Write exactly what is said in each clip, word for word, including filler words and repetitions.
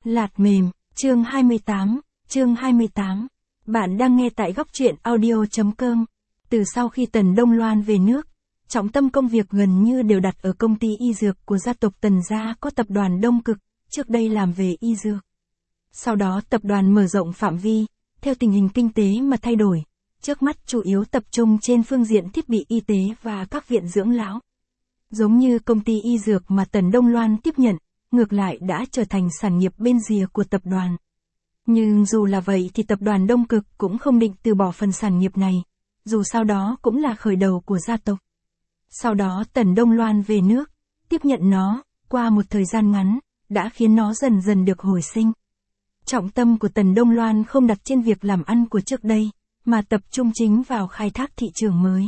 Lạt mềm, chương hai mươi tám, chương hai mươi tám. Bạn đang nghe tại góc truyện audio.com. Từ sau khi Tần Đông Loan về nước, trọng tâm công việc gần như đều đặt ở công ty y dược của gia tộc Tần gia có tập đoàn Đông Cực, trước đây làm về y dược. Sau đó tập đoàn mở rộng phạm vi, theo tình hình kinh tế mà thay đổi, trước mắt chủ yếu tập trung trên phương diện thiết bị y tế và các viện dưỡng lão. Giống như công ty y dược mà Tần Đông Loan tiếp nhận, ngược lại đã trở thành sản nghiệp bên rìa của tập đoàn. Nhưng dù là vậy thì tập đoàn Đông Cực cũng không định từ bỏ phần sản nghiệp này, dù sau đó cũng là khởi đầu của gia tộc. Sau đó Tần Đông Loan về nước, tiếp nhận nó, qua một thời gian ngắn, đã khiến nó dần dần được hồi sinh. Trọng tâm của Tần Đông Loan không đặt trên việc làm ăn của trước đây, mà tập trung chính vào khai thác thị trường mới.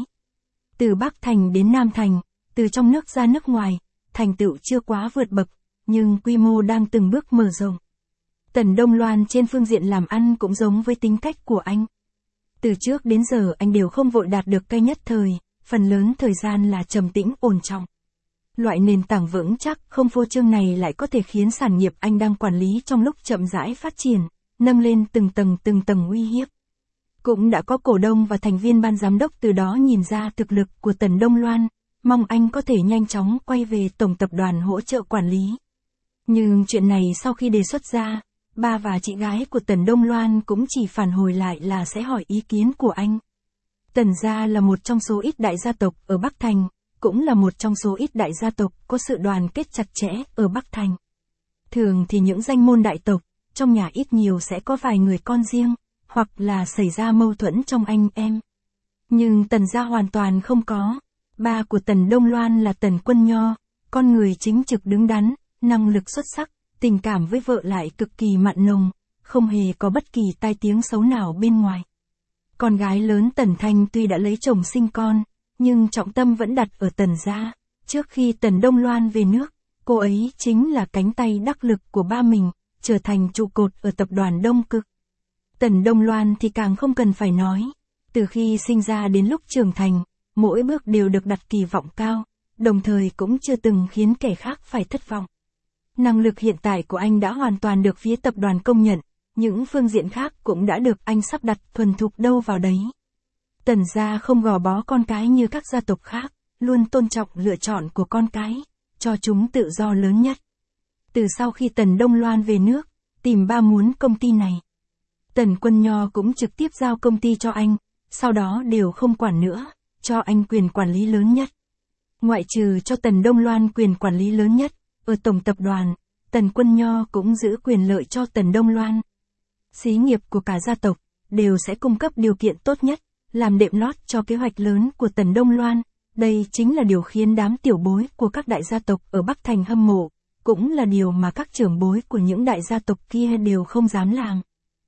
Từ Bắc Thành đến Nam Thành, từ trong nước ra nước ngoài, thành tựu chưa quá vượt bậc, nhưng quy mô đang từng bước mở rộng. Tần Đông Loan trên phương diện làm ăn cũng giống với tính cách của anh. Từ trước đến giờ anh đều không vội đạt được cây nhất thời, phần lớn thời gian là trầm tĩnh ổn trọng. Loại nền tảng vững chắc không phô trương này lại có thể khiến sản nghiệp anh đang quản lý trong lúc chậm rãi phát triển, nâng lên từng tầng từng tầng uy hiếp. Cũng đã có cổ đông và thành viên ban giám đốc từ đó nhìn ra thực lực của Tần Đông Loan, mong anh có thể nhanh chóng quay về tổng tập đoàn hỗ trợ quản lý. Nhưng chuyện này sau khi đề xuất ra, ba và chị gái của Tần Đông Loan cũng chỉ phản hồi lại là sẽ hỏi ý kiến của anh. Tần gia là một trong số ít đại gia tộc ở Bắc Thành, cũng là một trong số ít đại gia tộc có sự đoàn kết chặt chẽ ở Bắc Thành. Thường thì những danh môn đại tộc, trong nhà ít nhiều sẽ có vài người con riêng, hoặc là xảy ra mâu thuẫn trong anh em. Nhưng Tần gia hoàn toàn không có. Ba của Tần Đông Loan là Tần Quân Nho, con người chính trực đứng đắn, năng lực xuất sắc, tình cảm với vợ lại cực kỳ mặn nồng, không hề có bất kỳ tai tiếng xấu nào bên ngoài. Con gái lớn Tần Thanh tuy đã lấy chồng sinh con, nhưng trọng tâm vẫn đặt ở Tần gia. Trước khi Tần Đông Loan về nước, cô ấy chính là cánh tay đắc lực của ba mình, trở thành trụ cột ở tập đoàn Đông Cực. Tần Đông Loan thì càng không cần phải nói, từ khi sinh ra đến lúc trưởng thành, mỗi bước đều được đặt kỳ vọng cao, đồng thời cũng chưa từng khiến kẻ khác phải thất vọng. Năng lực hiện tại của anh đã hoàn toàn được phía tập đoàn công nhận, những phương diện khác cũng đã được anh sắp đặt thuần thục đâu vào đấy. Tần gia không gò bó con cái như các gia tộc khác, luôn tôn trọng lựa chọn của con cái, cho chúng tự do lớn nhất. Từ sau khi Tần Đông Loan về nước, tìm ba muốn công ty này. Tần Quân Nho cũng trực tiếp giao công ty cho anh, sau đó đều không quản nữa, cho anh quyền quản lý lớn nhất. Ngoại trừ cho Tần Đông Loan quyền quản lý lớn nhất, ở tổng tập đoàn, Tần Quân Nho cũng giữ quyền lợi cho Tần Đông Loan. Xí nghiệp của cả gia tộc, đều sẽ cung cấp điều kiện tốt nhất, làm đệm lót cho kế hoạch lớn của Tần Đông Loan. Đây chính là điều khiến đám tiểu bối của các đại gia tộc ở Bắc Thành hâm mộ, cũng là điều mà các trưởng bối của những đại gia tộc kia đều không dám làm.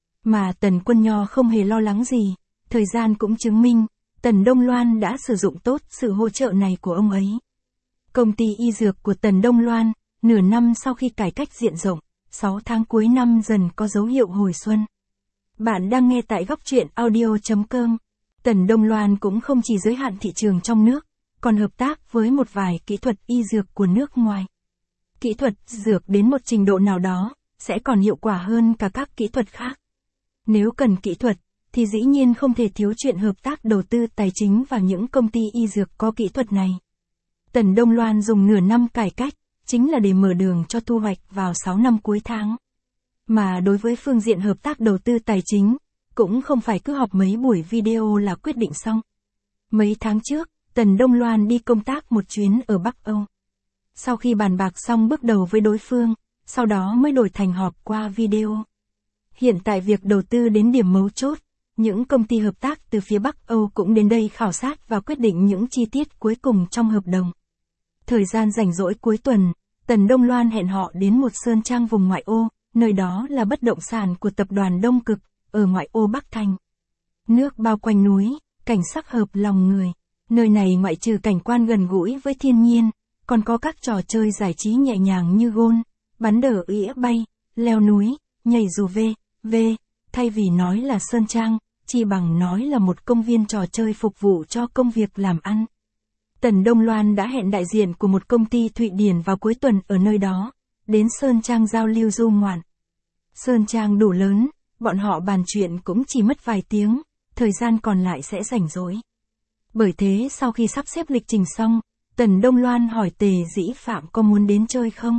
Mà Tần Quân Nho không hề lo lắng gì, thời gian cũng chứng minh, Tần Đông Loan đã sử dụng tốt sự hỗ trợ này của ông ấy. Công ty y dược của Tần Đông Loan, nửa năm sau khi cải cách diện rộng, sáu tháng cuối năm dần có dấu hiệu hồi xuân. Bạn đang nghe tại góc truyện audio.com. Tần Đông Loan cũng không chỉ giới hạn thị trường trong nước, còn hợp tác với một vài kỹ thuật y dược của nước ngoài. Kỹ thuật dược đến một trình độ nào đó, sẽ còn hiệu quả hơn cả các kỹ thuật khác. Nếu cần kỹ thuật, thì dĩ nhiên không thể thiếu chuyện hợp tác đầu tư tài chính vào những công ty y dược có kỹ thuật này. Tần Đông Loan dùng nửa năm cải cách, chính là để mở đường cho thu hoạch vào sáu năm cuối tháng. Mà đối với phương diện hợp tác đầu tư tài chính, cũng không phải cứ họp mấy buổi video là quyết định xong. Mấy tháng trước, Tần Đông Loan đi công tác một chuyến ở Bắc Âu. Sau khi bàn bạc xong bước đầu với đối phương, sau đó mới đổi thành họp qua video. Hiện tại việc đầu tư đến điểm mấu chốt, những công ty hợp tác từ phía Bắc Âu cũng đến đây khảo sát và quyết định những chi tiết cuối cùng trong hợp đồng. Thời gian rảnh rỗi cuối tuần, Tần Đông Loan hẹn họ đến một sơn trang vùng ngoại ô, nơi đó là bất động sản của tập đoàn Đông Cực, ở ngoại ô Bắc Thành. Nước bao quanh núi, cảnh sắc hợp lòng người. Nơi này ngoại trừ cảnh quan gần gũi với thiên nhiên, còn có các trò chơi giải trí nhẹ nhàng như gôn, bắn đờ ỉa bay, leo núi, nhảy dù vê, vê. Thay vì nói là sơn trang, chỉ bằng nói là một công viên trò chơi phục vụ cho công việc làm ăn. Tần Đông Loan đã hẹn đại diện của một công ty Thụy Điển vào cuối tuần ở nơi đó, đến sơn trang giao lưu du ngoạn. Sơn trang đủ lớn, bọn họ bàn chuyện cũng chỉ mất vài tiếng, thời gian còn lại sẽ rảnh rỗi. Bởi thế sau khi sắp xếp lịch trình xong, Tần Đông Loan hỏi Tề Dĩ Phạm có muốn đến chơi không?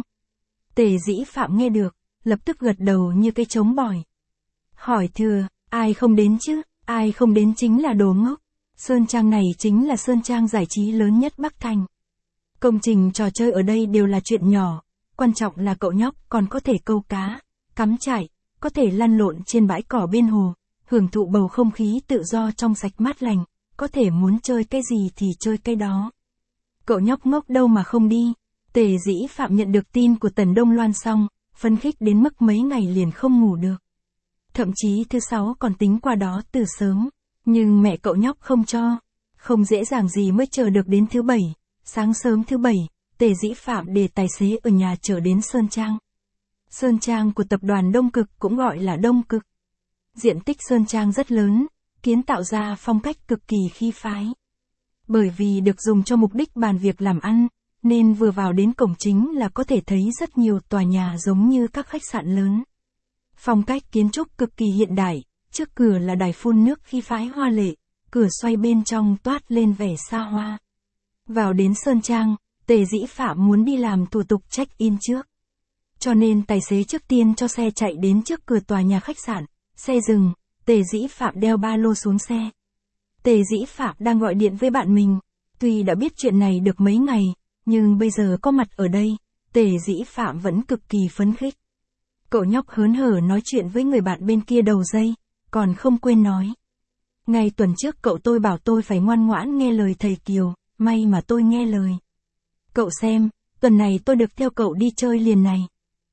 Tề Dĩ Phạm nghe được, lập tức gật đầu như cây trống bỏi. Hỏi thừa, ai không đến chứ, ai không đến chính là đồ ngốc. Sơn trang này chính là sơn trang giải trí lớn nhất Bắc Thành. Công trình trò chơi ở đây đều là chuyện nhỏ, quan trọng là cậu nhóc còn có thể câu cá, cắm trại, có thể lăn lộn trên bãi cỏ bên hồ, hưởng thụ bầu không khí tự do trong sạch mát lành, có thể muốn chơi cái gì thì chơi cái đó. Cậu nhóc ngốc đâu mà không đi. Tề Dĩ Phạm nhận được tin của Tần Đông Loan xong, phấn khích đến mức mấy ngày liền không ngủ được. Thậm chí thứ sáu còn tính qua đó từ sớm, nhưng mẹ cậu nhóc không cho, không dễ dàng gì mới chờ được đến thứ bảy. Sáng sớm thứ bảy, Tề Dĩ Phạm để tài xế ở nhà chở đến Sơn Trang. Sơn Trang của tập đoàn Đông Cực cũng gọi là Đông Cực. Diện tích Sơn Trang rất lớn, kiến tạo ra phong cách cực kỳ khí phái. Bởi vì được dùng cho mục đích bàn việc làm ăn, nên vừa vào đến cổng chính là có thể thấy rất nhiều tòa nhà giống như các khách sạn lớn. Phong cách kiến trúc cực kỳ hiện đại, trước cửa là đài phun nước khí phái hoa lệ, cửa xoay bên trong toát lên vẻ xa hoa. Vào đến Sơn Trang, Tề Dĩ Phạm muốn đi làm thủ tục check-in trước. Cho nên tài xế trước tiên cho xe chạy đến trước cửa tòa nhà khách sạn, xe dừng, Tề Dĩ Phạm đeo ba lô xuống xe. Tề Dĩ Phạm đang gọi điện với bạn mình, tuy đã biết chuyện này được mấy ngày, nhưng bây giờ có mặt ở đây, Tề Dĩ Phạm vẫn cực kỳ phấn khích. Cậu nhóc hớn hở nói chuyện với người bạn bên kia đầu dây, còn không quên nói. Ngày tuần trước cậu tôi bảo tôi phải ngoan ngoãn nghe lời thầy Kiều, may mà tôi nghe lời. Cậu xem, tuần này tôi được theo cậu đi chơi liền này.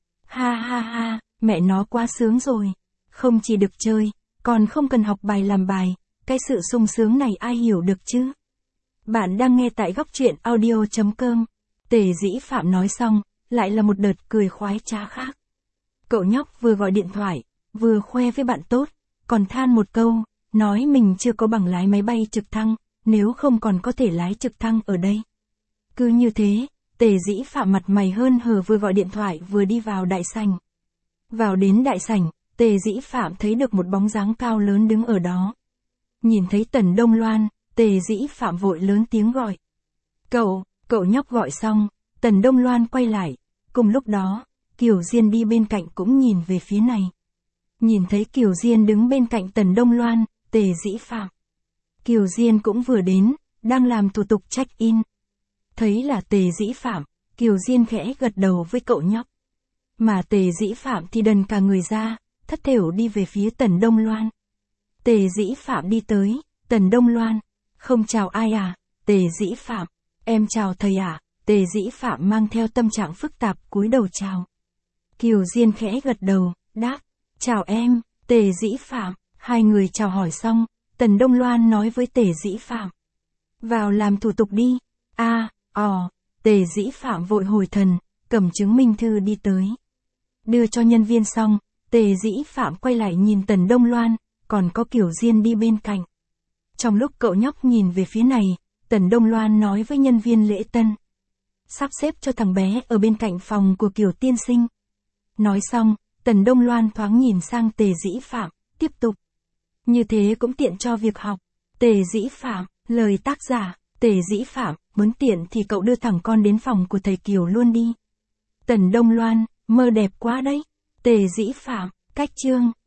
Ha ha ha, mẹ nó quá sướng rồi. Không chỉ được chơi, còn không cần học bài làm bài, cái sự sung sướng này ai hiểu được chứ? Bạn đang nghe tại góc truyện audio chấm com. Tề Dĩ Phạm nói xong, lại là một đợt cười khoái trá khác. Cậu nhóc vừa gọi điện thoại, vừa khoe với bạn tốt, còn than một câu, nói mình chưa có bằng lái máy bay trực thăng, nếu không còn có thể lái trực thăng ở đây. Cứ như thế, Tề Dĩ Phạm mặt mày hớn hở vừa gọi điện thoại vừa đi vào đại sảnh. Vào đến đại sảnh, Tề Dĩ Phạm thấy được một bóng dáng cao lớn đứng ở đó. Nhìn thấy Tần Đông Loan, Tề Dĩ Phạm vội lớn tiếng gọi. Cậu, cậu nhóc gọi xong, Tần Đông Loan quay lại, cùng lúc đó, Kiều Diên đi bên cạnh cũng nhìn về phía này. Nhìn thấy Kiều Diên đứng bên cạnh Tần Đông Loan, Tề Dĩ Phạm. Kiều Diên cũng vừa đến, đang làm thủ tục check-in. Thấy là Tề Dĩ Phạm, Kiều Diên khẽ gật đầu với cậu nhóc. Mà Tề Dĩ Phạm thì đần cả người ra, thất thểu đi về phía Tần Đông Loan. Tề Dĩ Phạm đi tới, Tần Đông Loan. Không chào ai à, Tề Dĩ Phạm. Em chào thầy à, Tề Dĩ Phạm mang theo tâm trạng phức tạp cúi đầu chào. Kiều Diên khẽ gật đầu, đáp. Chào em, Tề Dĩ Phạm. Hai người chào hỏi xong, Tần Đông Loan nói với Tề Dĩ Phạm. Vào làm thủ tục đi. A, ò, Tề Dĩ Phạm vội hồi thần, cầm chứng minh thư đi tới. Đưa cho nhân viên xong, Tề Dĩ Phạm quay lại nhìn Tần Đông Loan, còn có Kiều Diên đi bên cạnh. Trong lúc cậu nhóc nhìn về phía này, Tần Đông Loan nói với nhân viên lễ tân. Sắp xếp cho thằng bé ở bên cạnh phòng của Kiều tiên sinh. Nói xong, Tần Đông Loan thoáng nhìn sang Tề Dĩ Phạm, tiếp tục. Như thế cũng tiện cho việc học. Tề Dĩ Phạm, lời tác giả, Tề Dĩ Phạm, muốn tiện thì cậu đưa thằng con đến phòng của thầy Kiều luôn đi. Tần Đông Loan, mơ đẹp quá đấy. Tề Dĩ Phạm, cách chương.